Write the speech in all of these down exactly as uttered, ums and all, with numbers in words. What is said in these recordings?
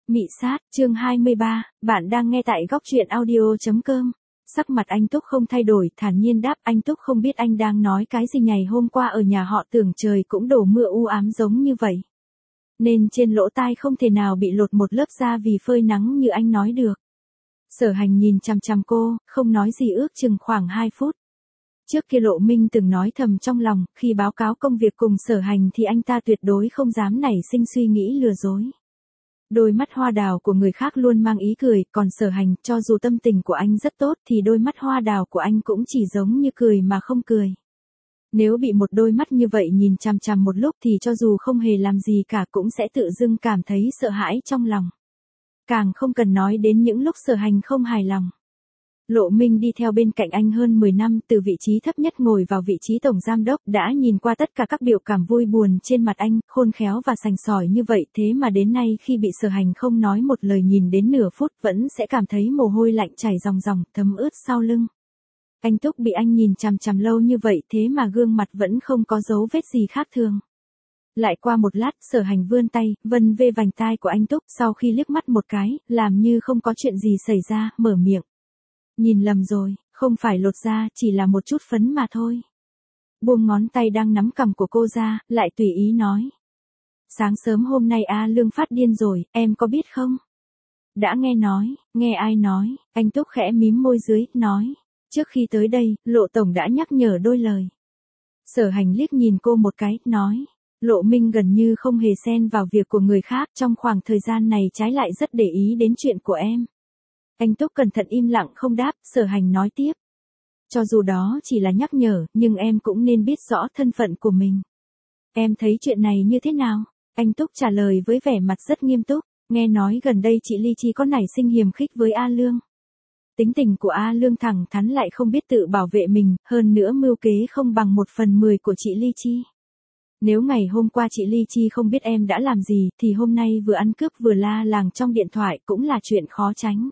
Mị sát, chương hai mươi ba, bạn đang nghe tại góc truyện audio chấm com. Sắc mặt anh Túc không thay đổi, thản nhiên đáp. Anh Túc không biết anh đang nói cái gì. Ngày hôm qua ở nhà họ tưởng trời cũng đổ mưa u ám giống như vậy, nên trên lỗ tai không thể nào bị lột một lớp da vì phơi nắng như anh nói được. Sở Hành nhìn chằm chằm cô, không nói gì ước chừng khoảng hai phút. Trước kia Lộ Minh từng nói thầm trong lòng, khi báo cáo công việc cùng Sở Hành thì anh ta tuyệt đối không dám nảy sinh suy nghĩ lừa dối. Đôi mắt hoa đào của người khác luôn mang ý cười, còn Sở Hành, cho dù tâm tình của anh rất tốt thì đôi mắt hoa đào của anh cũng chỉ giống như cười mà không cười. Nếu bị một đôi mắt như vậy nhìn chằm chằm một lúc thì cho dù không hề làm gì cả cũng sẽ tự dưng cảm thấy sợ hãi trong lòng. Càng không cần nói đến những lúc Sở Hành không hài lòng. Lộ Minh đi theo bên cạnh anh hơn mười năm, từ vị trí thấp nhất ngồi vào vị trí tổng giám đốc, đã nhìn qua tất cả các biểu cảm vui buồn trên mặt anh, khôn khéo và sành sỏi như vậy, thế mà đến nay khi bị Sở Hành không nói một lời nhìn đến nửa phút vẫn sẽ cảm thấy mồ hôi lạnh chảy ròng ròng, thấm ướt sau lưng. Anh Túc bị anh nhìn chằm chằm lâu như vậy thế mà gương mặt vẫn không có dấu vết gì khác thường. Lại qua một lát, Sở Hành vươn tay, vân vê vành tai của anh Túc, sau khi liếc mắt một cái, làm như không có chuyện gì xảy ra, mở miệng. Nhìn lầm rồi, không phải lột da, chỉ là một chút phấn mà thôi. Buông ngón tay đang nắm cằm của cô ra, lại tùy ý nói. Sáng sớm hôm nay A Lương phát điên rồi, em có biết không? Đã nghe nói, nghe ai nói, anh Túc khẽ mím môi dưới, nói. Trước khi tới đây, Lộ Tổng đã nhắc nhở đôi lời. Sở Hành liếc nhìn cô một cái, nói. Lộ Minh gần như không hề xen vào việc của người khác, trong khoảng thời gian này trái lại rất để ý đến chuyện của em. Anh Túc cẩn thận im lặng không đáp, Sở Hành nói tiếp. Cho dù đó chỉ là nhắc nhở, nhưng em cũng nên biết rõ thân phận của mình. Em thấy chuyện này như thế nào? Anh Túc trả lời với vẻ mặt rất nghiêm túc, nghe nói gần đây chị Ly Chi có nảy sinh hiềm khích với A Lương. Tính tình của A Lương thẳng thắn lại không biết tự bảo vệ mình, hơn nữa mưu kế không bằng một phần mười của chị Ly Chi. Nếu ngày hôm qua chị Ly Chi không biết em đã làm gì, thì hôm nay vừa ăn cướp vừa la làng trong điện thoại cũng là chuyện khó tránh.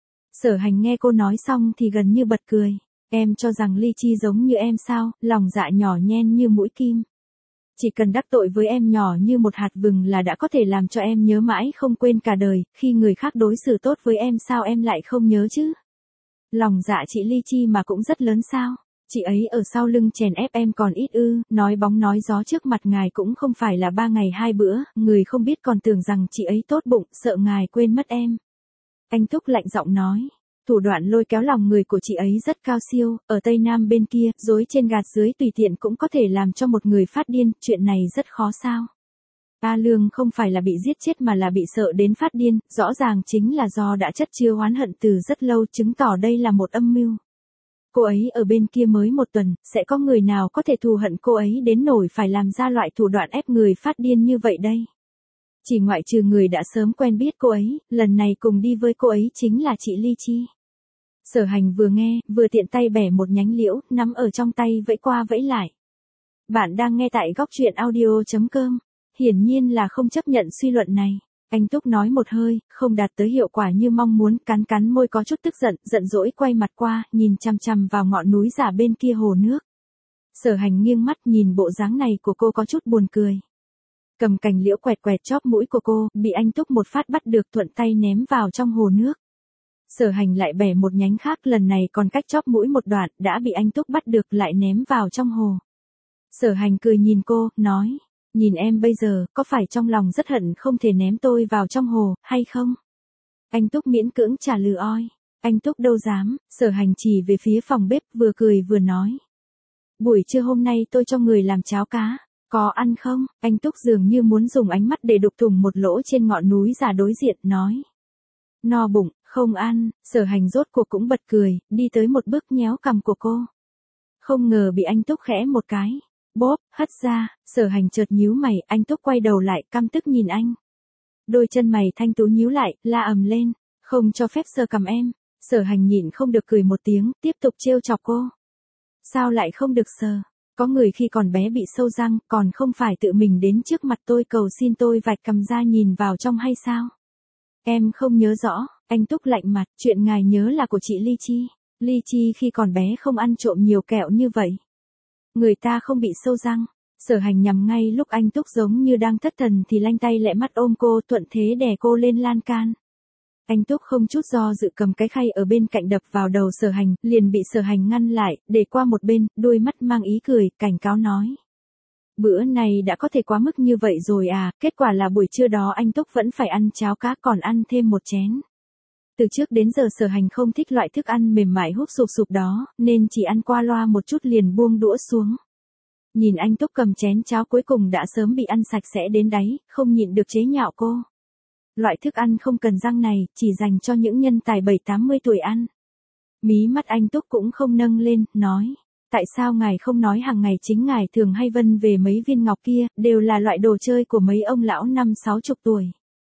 Sở Hành nghe cô nói xong thì gần như bật cười. Em cho rằng Ly Chi giống như em sao, lòng dạ nhỏ nhen như mũi kim. Chỉ cần đắc tội với em nhỏ như một hạt vừng là đã có thể làm cho em nhớ mãi không quên cả đời, khi người khác đối xử tốt với em sao em lại không nhớ chứ? Lòng dạ chị Ly Chi mà cũng rất lớn sao? Chị ấy ở sau lưng chèn ép em còn ít ư, nói bóng nói gió trước mặt ngài cũng không phải là ba ngày hai bữa, người không biết còn tưởng rằng chị ấy tốt bụng, sợ ngài quên mất em. Anh Túc lạnh giọng nói, thủ đoạn lôi kéo lòng người của chị ấy rất cao siêu, ở Tây Nam bên kia, dối trên gạt dưới tùy tiện cũng có thể làm cho một người phát điên, chuyện này rất khó sao. A Lương không phải là bị giết chết mà là bị sợ đến phát điên, rõ ràng chính là do đã chất chứa oán hận từ rất lâu, chứng tỏ đây là một âm mưu. Cô ấy ở bên kia mới một tuần, sẽ có người nào có thể thù hận cô ấy đến nổi phải làm ra loại thủ đoạn ép người phát điên như vậy đây? Chỉ ngoại trừ người đã sớm quen biết cô ấy, lần này cùng đi với cô ấy chính là chị Ly Chi. Sở Hành vừa nghe, vừa tiện tay bẻ một nhánh liễu, nắm ở trong tay vẫy qua vẫy lại. Bạn đang nghe tại góc truyện audio chấm com. Hiển nhiên là không chấp nhận suy luận này. Anh Túc nói một hơi, không đạt tới hiệu quả như mong muốn, cắn cắn môi có chút tức giận, giận dỗi quay mặt qua, nhìn chằm chằm vào ngọn núi giả bên kia hồ nước. Sở Hành nghiêng mắt nhìn bộ dáng này của cô có chút buồn cười. Cầm cành liễu quẹt quẹt chóp mũi của cô, bị anh Túc một phát bắt được thuận tay ném vào trong hồ nước. Sở Hành lại bẻ một nhánh khác, lần này còn cách chóp mũi một đoạn, đã bị anh Túc bắt được lại ném vào trong hồ. Sở Hành cười nhìn cô, nói, nhìn em bây giờ, có phải trong lòng rất hận không thể ném tôi vào trong hồ, hay không? Anh Túc miễn cưỡng trả lừ oi. Anh Túc đâu dám, Sở Hành chỉ về phía phòng bếp, vừa cười vừa nói. Buổi trưa hôm nay tôi cho người làm cháo cá. Có ăn không? Anh Túc dường như muốn dùng ánh mắt để đục thủng một lỗ trên ngọn núi giả đối diện, nói. No bụng, không ăn. Sở Hành rốt cuộc cũng bật cười, đi tới một bước nhéo cằm của cô. Không ngờ bị anh Túc khẽ một cái. Bóp, hất ra. Sở Hành chợt nhíu mày, anh Túc quay đầu lại, căm tức nhìn anh. Đôi chân mày thanh tú nhíu lại, la ầm lên. Không cho phép sờ cằm em. Sở Hành nhịn không được cười một tiếng, tiếp tục trêu chọc cô. Sao lại không được sờ? Có người khi còn bé bị sâu răng, còn không phải tự mình đến trước mặt tôi cầu xin tôi vạch cằm ra nhìn vào trong hay sao? Em không nhớ rõ, anh Túc lạnh mặt, chuyện ngài nhớ là của chị Ly Chi. Ly Chi khi còn bé không ăn trộm nhiều kẹo như vậy. Người ta không bị sâu răng. Sở Hành nhằm ngay lúc anh Túc giống như đang thất thần thì lanh tay lẹ mắt ôm cô, thuận thế đè cô lên lan can. Anh Túc không chút do dự cầm cái khay ở bên cạnh đập vào đầu Sở Hành, liền bị Sở Hành ngăn lại, để qua một bên, đôi mắt mang ý cười, cảnh cáo nói. Bữa này đã có thể quá mức như vậy rồi à, kết quả là buổi trưa đó anh Túc vẫn phải ăn cháo cá còn ăn thêm một chén. Từ trước đến giờ Sở Hành không thích loại thức ăn mềm mại húp sụp sụp đó, nên chỉ ăn qua loa một chút liền buông đũa xuống. Nhìn anh Túc cầm chén cháo cuối cùng đã sớm bị ăn sạch sẽ đến đáy, không nhịn được chế nhạo cô. Loại thức ăn không cần răng này, chỉ dành cho những nhân tài bảy tám mươi tuổi ăn. Mí mắt anh Túc cũng không nâng lên, nói. Tại sao ngài không nói hàng ngày chính ngài thường hay vân về mấy viên ngọc kia, đều là loại đồ chơi của mấy ông lão năm sáu chục tuổi.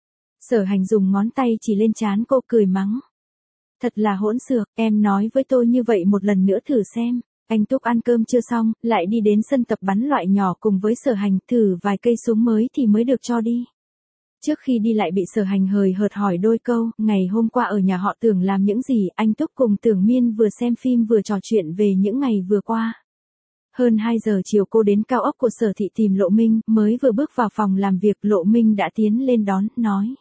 Sở Hành dùng ngón tay chỉ lên trán cô cười mắng. Thật là hỗn xược, em nói với tôi như vậy một lần nữa thử xem. Anh Túc ăn cơm chưa xong, lại đi đến sân tập bắn loại nhỏ cùng với Sở Hành thử vài cây súng mới thì mới được cho đi. Trước khi đi lại bị Sở Hành hời hợt hỏi đôi câu, ngày hôm qua ở nhà họ Tưởng làm những gì, anh Túc cùng Tưởng Miên vừa xem phim vừa trò chuyện về những ngày vừa qua. Hơn hai giờ chiều cô đến cao ốc của Sở Thị tìm Lộ Minh, mới vừa bước vào phòng làm việc Lộ Minh đã tiến lên đón, nói.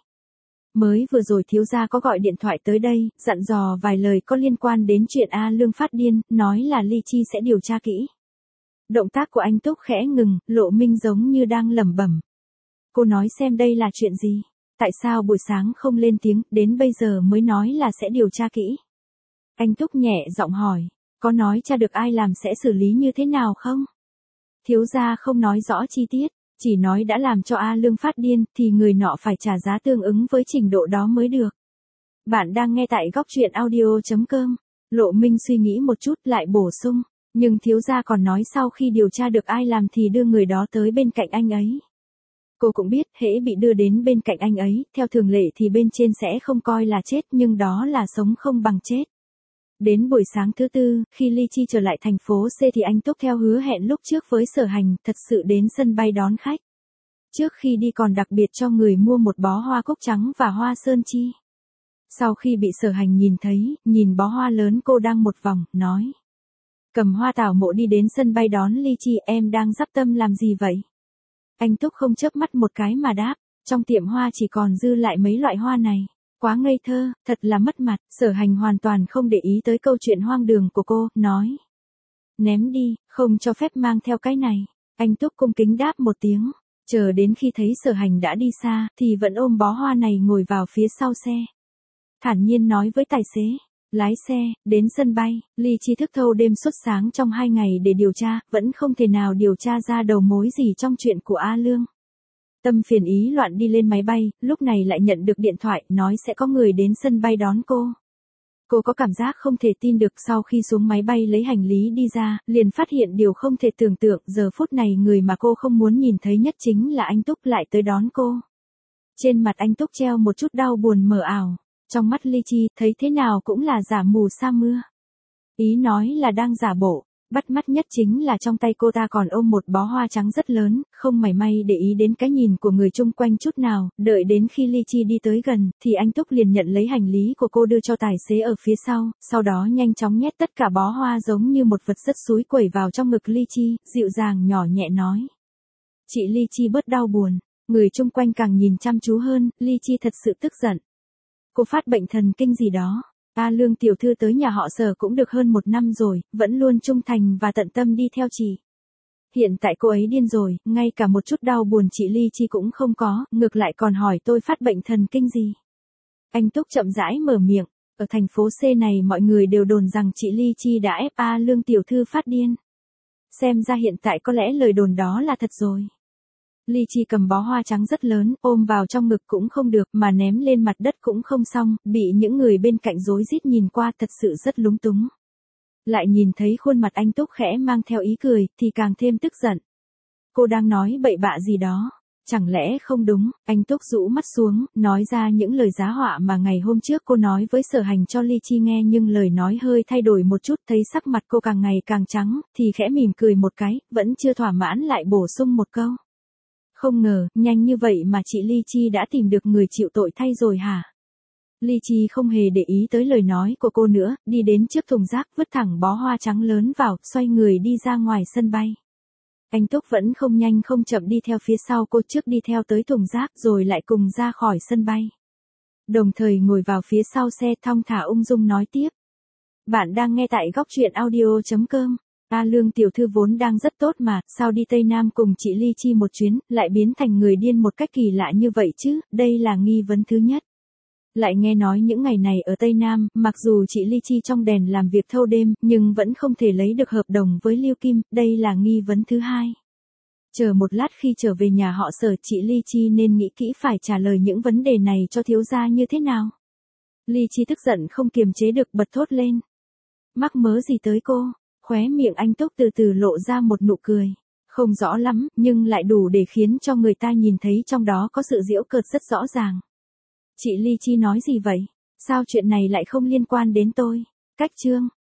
Mới vừa rồi thiếu gia có gọi điện thoại tới đây, dặn dò vài lời có liên quan đến chuyện A Lương phát điên, nói là Ly Chi sẽ điều tra kỹ. Động tác của anh Túc khẽ ngừng, Lộ Minh giống như đang lẩm bẩm. Cô nói xem đây là chuyện gì? Tại sao buổi sáng không lên tiếng, đến bây giờ mới nói là sẽ điều tra kỹ? Anh Túc nhẹ giọng hỏi, có nói tra được ai làm sẽ xử lý như thế nào không? Thiếu gia không nói rõ chi tiết, chỉ nói đã làm cho A Lương phát điên, thì người nọ phải trả giá tương ứng với trình độ đó mới được. Bạn đang nghe tại góc truyện audio chấm com. Lộ Minh suy nghĩ một chút lại bổ sung, nhưng thiếu gia còn nói sau khi điều tra được ai làm thì đưa người đó tới bên cạnh anh ấy. Cô cũng biết, hễ bị đưa đến bên cạnh anh ấy, theo thường lệ thì bên trên sẽ không coi là chết nhưng đó là sống không bằng chết. Đến buổi sáng thứ tư, khi Ly Chi trở lại thành phố C thì anh Túc theo hứa hẹn lúc trước với Sở Hành, thật sự đến sân bay đón khách. Trước khi đi còn đặc biệt cho người mua một bó hoa cúc trắng và hoa sơn chi. Sau khi bị Sở Hành nhìn thấy, nhìn bó hoa lớn cô đang một vòng, nói. Cầm hoa tảo mộ đi đến sân bay đón Ly Chi, em đang dắp tâm làm gì vậy? Anh Túc không chớp mắt một cái mà đáp, trong tiệm hoa chỉ còn dư lại mấy loại hoa này. Quá ngây thơ, thật là mất mặt. Sở Hành hoàn toàn không để ý tới câu chuyện hoang đường của cô, nói. Ném đi, không cho phép mang theo cái này. Anh Túc cung kính đáp một tiếng, chờ đến khi thấy Sở Hành đã đi xa, thì vẫn ôm bó hoa này ngồi vào phía sau xe. Thản nhiên nói với tài xế, lái xe, đến sân bay, Ly Chi thức thâu đêm suốt sáng trong hai ngày để điều tra, vẫn không thể nào điều tra ra đầu mối gì trong chuyện của A Lương. Tâm phiền ý loạn đi lên máy bay, lúc này lại nhận được điện thoại, nói sẽ có người đến sân bay đón cô. Cô có cảm giác không thể tin được, sau khi xuống máy bay lấy hành lý đi ra, liền phát hiện điều không thể tưởng tượng, giờ phút này người mà cô không muốn nhìn thấy nhất chính là anh Túc lại tới đón cô. Trên mặt anh Túc treo một chút đau buồn mờ ảo, trong mắt Ly Chi, thấy thế nào cũng là giả mù sa mưa. Ý nói là đang giả bộ. Bắt mắt nhất chính là trong tay cô ta còn ôm một bó hoa trắng rất lớn, không mảy may để ý đến cái nhìn của người chung quanh chút nào, đợi đến khi Ly Chi đi tới gần, thì anh Túc liền nhận lấy hành lý của cô đưa cho tài xế ở phía sau, sau đó nhanh chóng nhét tất cả bó hoa giống như một vật rất xúi quẩy vào trong ngực Ly Chi, dịu dàng nhỏ nhẹ nói. Chị Ly Chi bớt đau buồn, người chung quanh càng nhìn chăm chú hơn, Ly Chi thật sự tức giận. Cô phát bệnh thần kinh gì đó. A Lương tiểu thư tới nhà họ Sở cũng được hơn một năm rồi, vẫn luôn trung thành và tận tâm đi theo chị. Hiện tại cô ấy điên rồi, ngay cả một chút đau buồn chị Ly Chi cũng không có, ngược lại còn hỏi tôi phát bệnh thần kinh gì. Anh Túc chậm rãi mở miệng, ở thành phố C này mọi người đều đồn rằng chị Ly Chi đã ép A Lương tiểu thư phát điên. Xem ra hiện tại có lẽ lời đồn đó là thật rồi. Ly Chi cầm bó hoa trắng rất lớn, ôm vào trong ngực cũng không được, mà ném lên mặt đất cũng không xong, bị những người bên cạnh rối rít nhìn qua thật sự rất lúng túng. Lại nhìn thấy khuôn mặt anh Túc khẽ mang theo ý cười, thì càng thêm tức giận. Cô đang nói bậy bạ gì đó, chẳng lẽ không đúng, anh Túc rũ mắt xuống, nói ra những lời giá họa mà ngày hôm trước cô nói với Sở Hành cho Ly Chi nghe, nhưng lời nói hơi thay đổi một chút, thấy sắc mặt cô càng ngày càng trắng, thì khẽ mỉm cười một cái, vẫn chưa thỏa mãn lại bổ sung một câu. Không ngờ, nhanh như vậy mà chị Ly Chi đã tìm được người chịu tội thay rồi hả? Ly Chi không hề để ý tới lời nói của cô nữa, đi đến trước thùng rác vứt thẳng bó hoa trắng lớn vào, xoay người đi ra ngoài sân bay. Anh Túc vẫn không nhanh không chậm đi theo phía sau cô, trước đi theo tới thùng rác rồi lại cùng ra khỏi sân bay. Đồng thời ngồi vào phía sau xe thong thả ung dung nói tiếp. Bạn đang nghe tại góc truyện audio.com. A Lương tiểu thư vốn đang rất tốt mà, sao đi Tây Nam cùng chị Ly Chi một chuyến, lại biến thành người điên một cách kỳ lạ như vậy chứ, đây là nghi vấn thứ nhất. Lại nghe nói những ngày này ở Tây Nam, mặc dù chị Ly Chi trong đèn làm việc thâu đêm, nhưng vẫn không thể lấy được hợp đồng với Lưu Kim, đây là nghi vấn thứ hai. Chờ một lát khi trở về nhà họ Sở, chị Ly Chi nên nghĩ kỹ phải trả lời những vấn đề này cho thiếu gia như thế nào. Ly Chi tức giận không kiềm chế được bật thốt lên. Mắc mớ gì tới cô? Khóe miệng anh Túc từ từ lộ ra một nụ cười. Không rõ lắm, nhưng lại đủ để khiến cho người ta nhìn thấy trong đó có sự giễu cợt rất rõ ràng. Chị Ly Chi nói gì vậy? Sao chuyện này lại không liên quan đến tôi? Cách chương.